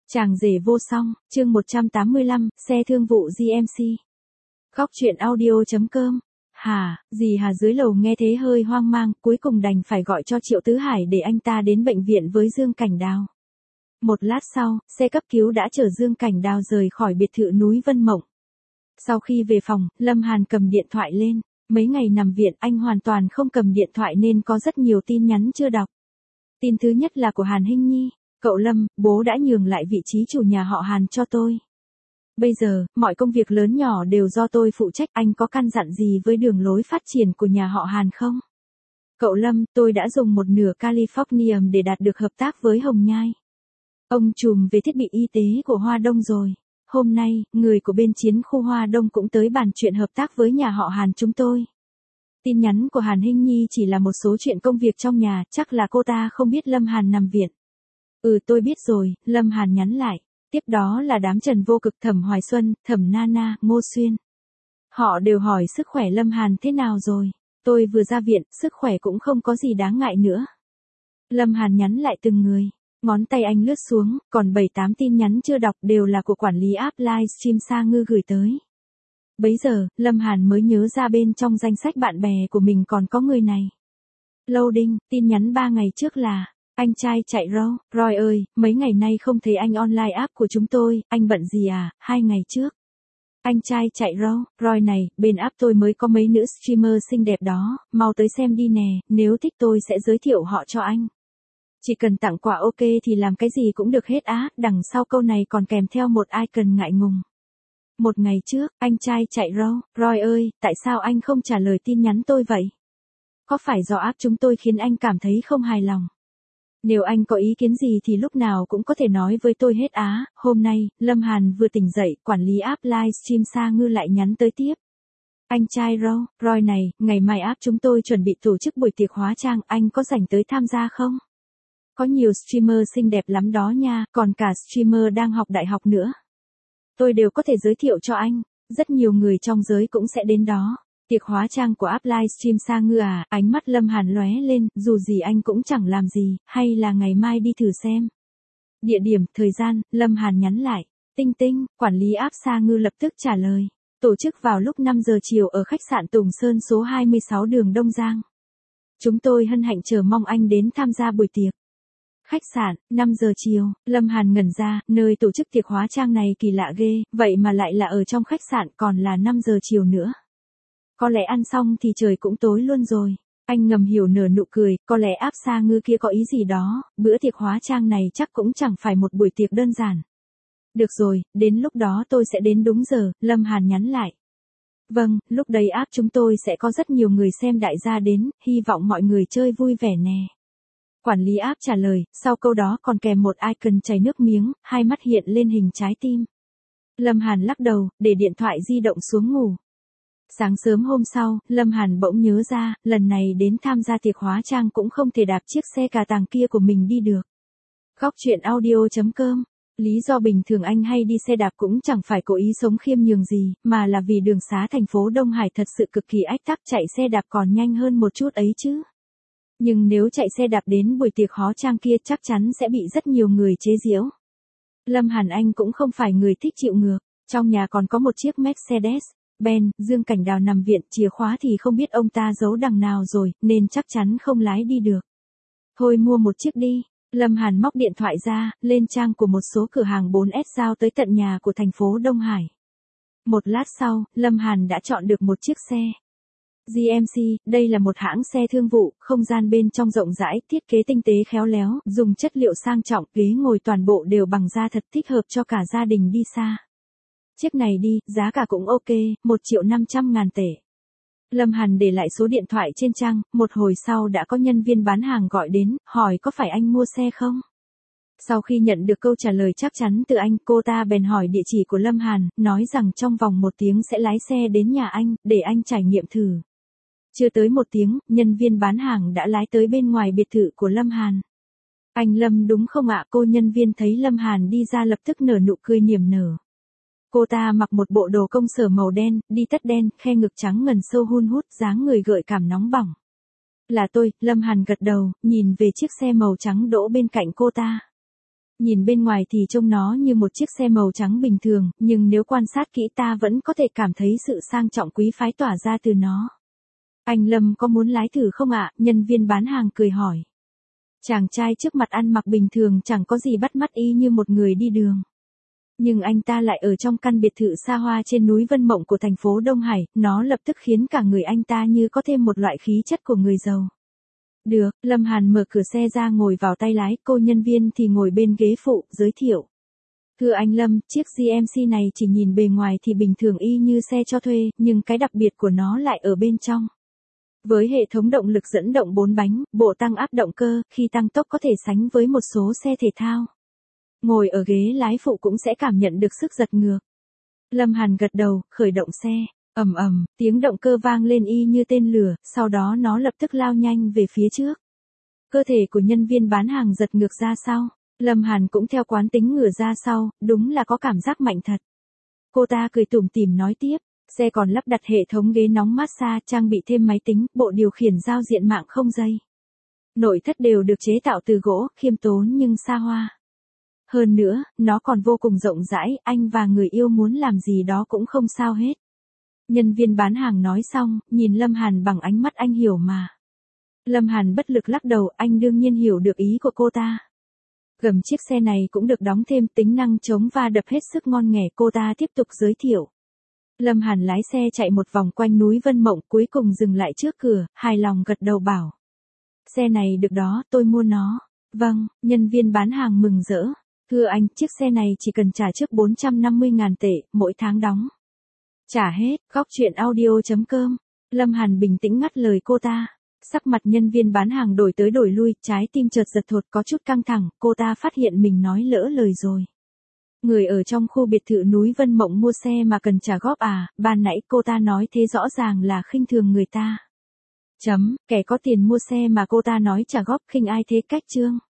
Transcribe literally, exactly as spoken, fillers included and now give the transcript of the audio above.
Chàng rể vô song, chương một trăm tám mươi lăm, xe thương vụ giê em xê. Góc truyện audio.com. Hà, dì Hà dưới lầu nghe thế hơi hoang mang, cuối cùng đành phải gọi cho Triệu Tứ Hải để anh ta đến bệnh viện với Dương Cảnh Đào. Một lát sau, xe cấp cứu đã chở Dương Cảnh Đào rời khỏi biệt thự núi Vân Mộng. Sau khi về phòng, Lâm Hàn cầm điện thoại lên. Mấy ngày nằm viện anh hoàn toàn không cầm điện thoại nên có rất nhiều tin nhắn chưa đọc. Tin thứ nhất là của Hàn Hinh Nhi. Cậu Lâm, bố đã nhường lại vị trí chủ nhà họ Hàn cho tôi. Bây giờ, mọi công việc lớn nhỏ đều do tôi phụ trách. Anh có căn dặn gì với đường lối phát triển của nhà họ Hàn không? Cậu Lâm, tôi đã dùng một nửa Californium để đạt được hợp tác với Hồng Nhai. Ông trùm về thiết bị y tế của Hoa Đông rồi. Hôm nay, người của bên chiến khu Hoa Đông cũng tới bàn chuyện hợp tác với nhà họ Hàn chúng tôi. Tin nhắn của Hàn Hinh Nhi chỉ là một số chuyện công việc trong nhà, chắc là cô ta không biết Lâm Hàn nằm viện. Ừ tôi biết rồi, Lâm Hàn nhắn lại. Tiếp đó là đám Trần Vô Cực, Thẩm Hoài Xuân, Thẩm Nana, Ngô Xuyên. Họ đều hỏi sức khỏe Lâm Hàn thế nào rồi. Tôi vừa ra viện, sức khỏe cũng không có gì đáng ngại nữa. Lâm Hàn nhắn lại từng người. Ngón tay anh lướt xuống, còn bảy tám tin nhắn chưa đọc đều là của quản lý app livestream Sa Ngư gửi tới. Bấy giờ, Lâm Hàn mới nhớ ra bên trong danh sách bạn bè của mình còn có người này. Loading, tin nhắn ba ngày trước là: anh trai chạy râu, Roy ơi, mấy ngày nay không thấy anh online app của chúng tôi, anh bận gì à, hai ngày trước. Anh trai chạy râu, Roy này, bên app tôi mới có mấy nữ streamer xinh đẹp đó, mau tới xem đi nè, nếu thích tôi sẽ giới thiệu họ cho anh. Chỉ cần tặng quà ok thì làm cái gì cũng được hết á, đằng sau câu này còn kèm theo một icon ngại ngùng. Một ngày trước, anh trai chạy râu, Roy ơi, tại sao anh không trả lời tin nhắn tôi vậy? Có phải do app chúng tôi khiến anh cảm thấy không hài lòng? Nếu anh có ý kiến gì thì lúc nào cũng có thể nói với tôi hết á. Hôm nay, Lâm Hàn vừa tỉnh dậy, quản lý app livestream Sa Ngư lại nhắn tới tiếp. Anh trai Râu, Roy này, ngày mai app chúng tôi chuẩn bị tổ chức buổi tiệc hóa trang, anh có rảnh tới tham gia không? Có nhiều streamer xinh đẹp lắm đó nha, còn cả streamer đang học đại học nữa. Tôi đều có thể giới thiệu cho anh, rất nhiều người trong giới cũng sẽ đến đó. Tiệc hóa trang của app livestream Sa Ngư à, ánh mắt Lâm Hàn lóe lên, dù gì anh cũng chẳng làm gì, hay là ngày mai đi thử xem. Địa điểm, thời gian, Lâm Hàn nhắn lại. Tinh tinh, quản lý app Sa Ngư lập tức trả lời. Tổ chức vào lúc năm giờ chiều ở khách sạn Tùng Sơn số hai mươi sáu đường Đông Giang. Chúng tôi hân hạnh chờ mong anh đến tham gia buổi tiệc. Khách sạn, năm giờ chiều, Lâm Hàn ngẩn ra, nơi tổ chức tiệc hóa trang này kỳ lạ ghê, vậy mà lại là ở trong khách sạn còn là năm giờ chiều nữa. Có lẽ ăn xong thì trời cũng tối luôn rồi. Anh ngầm hiểu nở nụ cười, có lẽ áp Sa Ngư kia có ý gì đó, bữa tiệc hóa trang này chắc cũng chẳng phải một buổi tiệc đơn giản. Được rồi, đến lúc đó tôi sẽ đến đúng giờ, Lâm Hàn nhắn lại. Vâng, lúc đấy app chúng tôi sẽ có rất nhiều người xem đại gia đến, hy vọng mọi người chơi vui vẻ nè. Quản lý app trả lời, sau câu đó còn kèm một icon chảy nước miếng, hai mắt hiện lên hình trái tim. Lâm Hàn lắc đầu, để điện thoại di động xuống ngủ. Sáng sớm hôm sau, Lâm Hàn bỗng nhớ ra, lần này đến tham gia tiệc hóa trang cũng không thể đạp chiếc xe cà tàng kia của mình đi được. Góc truyện audio.com. Lý do bình thường anh hay đi xe đạp cũng chẳng phải cố ý sống khiêm nhường gì, mà là vì đường xá thành phố Đông Hải thật sự cực kỳ ách tắc, chạy xe đạp còn nhanh hơn một chút ấy chứ. Nhưng nếu chạy xe đạp đến buổi tiệc hóa trang kia chắc chắn sẽ bị rất nhiều người chế giễu. Lâm Hàn anh cũng không phải người thích chịu ngược, trong nhà còn có một chiếc Mercedes Benz, Dương Cảnh Đào nằm viện, chìa khóa thì không biết ông ta giấu đằng nào rồi, nên chắc chắn không lái đi được. Thôi mua một chiếc đi. Lâm Hàn móc điện thoại ra, lên trang của một số cửa hàng bốn S giao tới tận nhà của thành phố Đông Hải. Một lát sau, Lâm Hàn đã chọn được một chiếc xe. giê em xê, đây là một hãng xe thương vụ, không gian bên trong rộng rãi, thiết kế tinh tế khéo léo, dùng chất liệu sang trọng, ghế ngồi toàn bộ đều bằng da thật, thích hợp cho cả gia đình đi xa. Chiếc này đi, giá cả cũng ok, một triệu năm trăm ngàn tệ. Lâm Hàn để lại số điện thoại trên trang, một hồi sau đã có nhân viên bán hàng gọi đến, hỏi có phải anh mua xe không? Sau khi nhận được câu trả lời chắc chắn từ anh, cô ta bèn hỏi địa chỉ của Lâm Hàn, nói rằng trong vòng một tiếng sẽ lái xe đến nhà anh, để anh trải nghiệm thử. Chưa tới một tiếng, nhân viên bán hàng đã lái tới bên ngoài biệt thự của Lâm Hàn. Anh Lâm đúng không ạ? Cô nhân viên thấy Lâm Hàn đi ra lập tức nở nụ cười niềm nở. Cô ta mặc một bộ đồ công sở màu đen, đi tất đen, khe ngực trắng ngần sâu hun hút, dáng người gợi cảm nóng bỏng. Là tôi, Lâm Hàn gật đầu, nhìn về chiếc xe màu trắng đỗ bên cạnh cô ta. Nhìn bên ngoài thì trông nó như một chiếc xe màu trắng bình thường, nhưng nếu quan sát kỹ ta vẫn có thể cảm thấy sự sang trọng quý phái tỏa ra từ nó. Anh Lâm có muốn lái thử không ạ? Nhân viên bán hàng cười hỏi. Chàng trai trước mặt ăn mặc bình thường chẳng có gì bắt mắt y như một người đi đường. Nhưng anh ta lại ở trong căn biệt thự xa hoa trên núi Vân Mộng của thành phố Đông Hải, nó lập tức khiến cả người anh ta như có thêm một loại khí chất của người giàu. Được, Lâm Hàn mở cửa xe ra ngồi vào tay lái, cô nhân viên thì ngồi bên ghế phụ, giới thiệu. Thưa anh Lâm, chiếc giê em xê này chỉ nhìn bề ngoài thì bình thường y như xe cho thuê, nhưng cái đặc biệt của nó lại ở bên trong. Với hệ thống động lực dẫn động bốn bánh, bộ tăng áp động cơ, khi tăng tốc có thể sánh với một số xe thể thao. Ngồi ở ghế lái phụ cũng sẽ cảm nhận được sức giật ngược. Lâm Hàn gật đầu, khởi động xe. Ầm ầm, tiếng động cơ vang lên y như tên lửa, sau đó nó lập tức lao nhanh về phía trước. Cơ thể của nhân viên bán hàng giật ngược ra sau. Lâm Hàn cũng theo quán tính ngửa ra sau, đúng là có cảm giác mạnh thật. Cô ta cười tủm tỉm nói tiếp, xe còn lắp đặt hệ thống ghế nóng massage, trang bị thêm máy tính, bộ điều khiển giao diện mạng không dây. Nội thất đều được chế tạo từ gỗ, khiêm tốn nhưng xa hoa. Hơn nữa, nó còn vô cùng rộng rãi, anh và người yêu muốn làm gì đó cũng không sao hết. Nhân viên bán hàng nói xong, nhìn Lâm Hàn bằng ánh mắt anh hiểu mà. Lâm Hàn bất lực lắc đầu, anh đương nhiên hiểu được ý của cô ta. Gầm chiếc xe này cũng được đóng thêm tính năng chống va đập hết sức ngon nghẻ, cô ta tiếp tục giới thiệu. Lâm Hàn lái xe chạy một vòng quanh núi Vân Mộng, cuối cùng dừng lại trước cửa, hài lòng gật đầu bảo. Xe này được đó, tôi mua nó. Vâng, nhân viên bán hàng mừng rỡ. Thưa anh, chiếc xe này chỉ cần trả trước bốn trăm năm mươi nghìn tệ, mỗi tháng đóng. Trả hết, góc chuyện audio chấm com. Lâm Hàn bình tĩnh ngắt lời cô ta. Sắc mặt nhân viên bán hàng đổi tới đổi lui, trái tim chợt giật thột có chút căng thẳng, cô ta phát hiện mình nói lỡ lời rồi. Người ở trong khu biệt thự núi Vân Mộng mua xe mà cần trả góp à, ban nãy cô ta nói thế rõ ràng là khinh thường người ta. Chấm, kẻ có tiền mua xe mà cô ta nói trả góp, khinh ai thế cách chương.